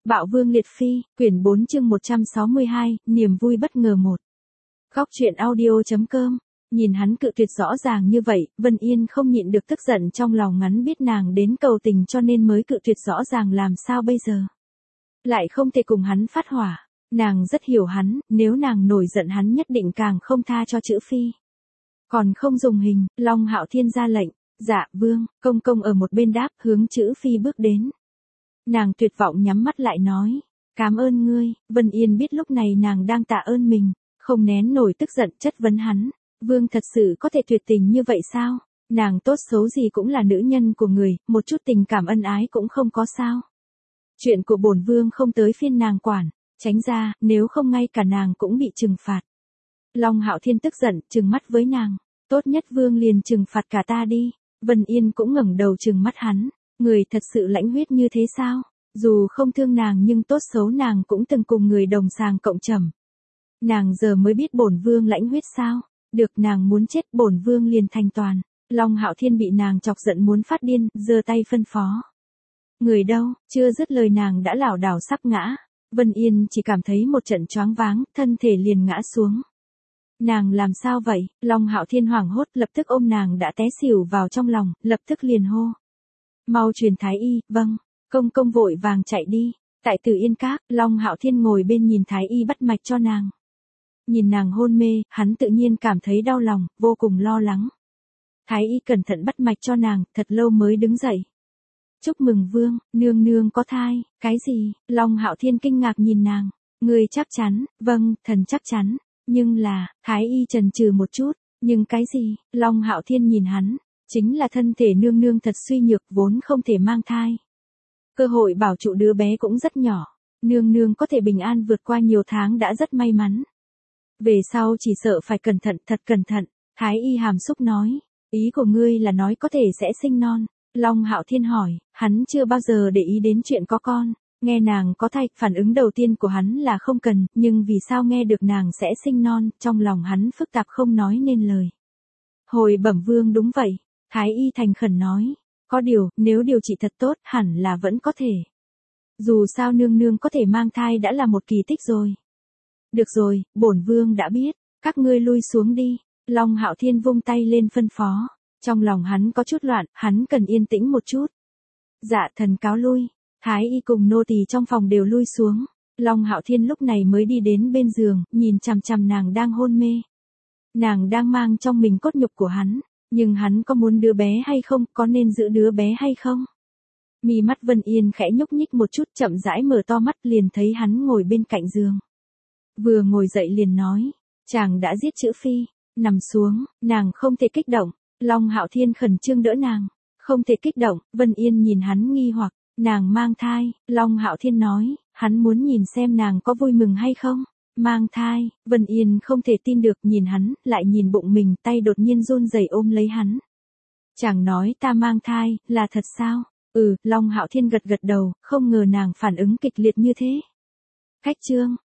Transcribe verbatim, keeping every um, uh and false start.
Bạo Vương Liệt Phi, quyển bốn chương một trăm sáu mươi hai, niềm vui bất ngờ một. Góc truyện audio.com. Nhìn hắn cự tuyệt rõ ràng như vậy, Vân Yên không nhịn được tức giận trong lòng, ngắn biết nàng đến cầu tình cho nên mới cự tuyệt rõ ràng, làm sao bây giờ? Lại không thể cùng hắn phát hỏa. Nàng rất hiểu hắn, nếu nàng nổi giận hắn nhất định càng không tha cho chữ Phi. Còn không dùng hình, Long Hạo Thiên ra lệnh. Dạ, vương. Công công ở một bên đáp, hướng chữ Phi bước đến. Nàng tuyệt vọng nhắm mắt lại nói, cảm ơn ngươi. Vân Yên biết lúc này nàng đang tạ ơn mình, không nén nổi tức giận chất vấn hắn, vương thật sự có thể tuyệt tình như vậy sao? Nàng tốt xấu gì cũng là nữ nhân của người, một chút tình cảm ân ái cũng không có sao? Chuyện của bổn vương không tới phiên nàng quản, tránh ra, nếu không ngay cả nàng cũng bị trừng phạt. Long Hạo Thiên tức giận, trừng mắt với nàng, tốt nhất vương liền trừng phạt cả ta đi. Vân Yên cũng ngẩng đầu trừng mắt hắn. Người thật sự lãnh huyết như thế sao? Dù không thương nàng nhưng tốt xấu nàng cũng từng cùng người đồng sàng cộng trầm. Nàng giờ mới biết bổn vương lãnh huyết sao? Được, nàng muốn chết bổn vương liền thành toàn. Long Hạo Thiên bị nàng chọc giận muốn phát điên, giơ tay phân phó. Người đâu? Chưa dứt lời nàng đã lảo đảo sắp ngã. Vân Yên chỉ cảm thấy một trận choáng váng, thân thể liền ngã xuống. Nàng làm sao vậy? Long Hạo Thiên hoảng hốt, lập tức ôm nàng đã té xỉu vào trong lòng, lập tức liền hô. Mau truyền thái y. Vâng. Công công vội vàng chạy đi. Tại Tử Yên Các, Long Hạo Thiên ngồi bên nhìn thái y bắt mạch cho nàng. Nhìn nàng hôn mê, hắn tự nhiên cảm thấy đau lòng, vô cùng lo lắng. Thái y cẩn thận bắt mạch cho nàng, thật lâu mới đứng dậy. Chúc mừng vương, nương nương có thai. Cái gì? Long Hạo Thiên kinh ngạc nhìn nàng. Ngươi chắc chắn? Vâng, thần chắc chắn. Nhưng là, thái y chần chừ một chút. Nhưng cái gì? Long Hạo Thiên nhìn hắn. Chính là thân thể nương nương thật suy nhược, vốn không thể mang thai. Cơ hội bảo trụ đứa bé cũng rất nhỏ. Nương nương có thể bình an vượt qua nhiều tháng đã rất may mắn. Về sau chỉ sợ phải cẩn thận, thật cẩn thận. Thái y hàm xúc nói. Ý của ngươi là nói có thể sẽ sinh non. Long Hạo Thiên hỏi, hắn chưa bao giờ để ý đến chuyện có con. Nghe nàng có thai, phản ứng đầu tiên của hắn là không cần, nhưng vì sao nghe được nàng sẽ sinh non, trong lòng hắn phức tạp không nói nên lời. Hồi bẩm vương đúng vậy. Thái y thành khẩn nói, có điều, nếu điều trị thật tốt, hẳn là vẫn có thể. Dù sao nương nương có thể mang thai đã là một kỳ tích rồi. Được rồi, bổn vương đã biết, các ngươi lui xuống đi. Long Hạo Thiên vung tay lên phân phó. Trong lòng hắn có chút loạn, hắn cần yên tĩnh một chút. Dạ thần cáo lui. Thái y cùng nô tỳ trong phòng đều lui xuống. Long Hạo Thiên lúc này mới đi đến bên giường, nhìn chằm chằm nàng đang hôn mê. Nàng đang mang trong mình cốt nhục của hắn. Nhưng hắn có muốn đứa bé hay không, có nên giữ đứa bé hay không? Mi mắt Vân Yên khẽ nhúc nhích một chút, chậm rãi mở to mắt, liền thấy hắn ngồi bên cạnh giường. Vừa ngồi dậy liền nói, chàng đã giết chữ Phi. Nằm xuống, nàng không thể kích động. Long Hạo Thiên khẩn trương đỡ nàng. Không thể kích động. Vân Yên nhìn hắn nghi hoặc, nàng mang thai. Long Hạo Thiên nói, hắn muốn nhìn xem nàng có vui mừng hay không. Mang thai. Vân Yên không thể tin được, nhìn hắn, lại nhìn bụng mình, tay đột nhiên run rẩy ôm lấy hắn. Chàng nói ta mang thai, là thật sao? Ừ, Long Hạo Thiên gật gật đầu, không ngờ nàng phản ứng kịch liệt như thế. Cách chương.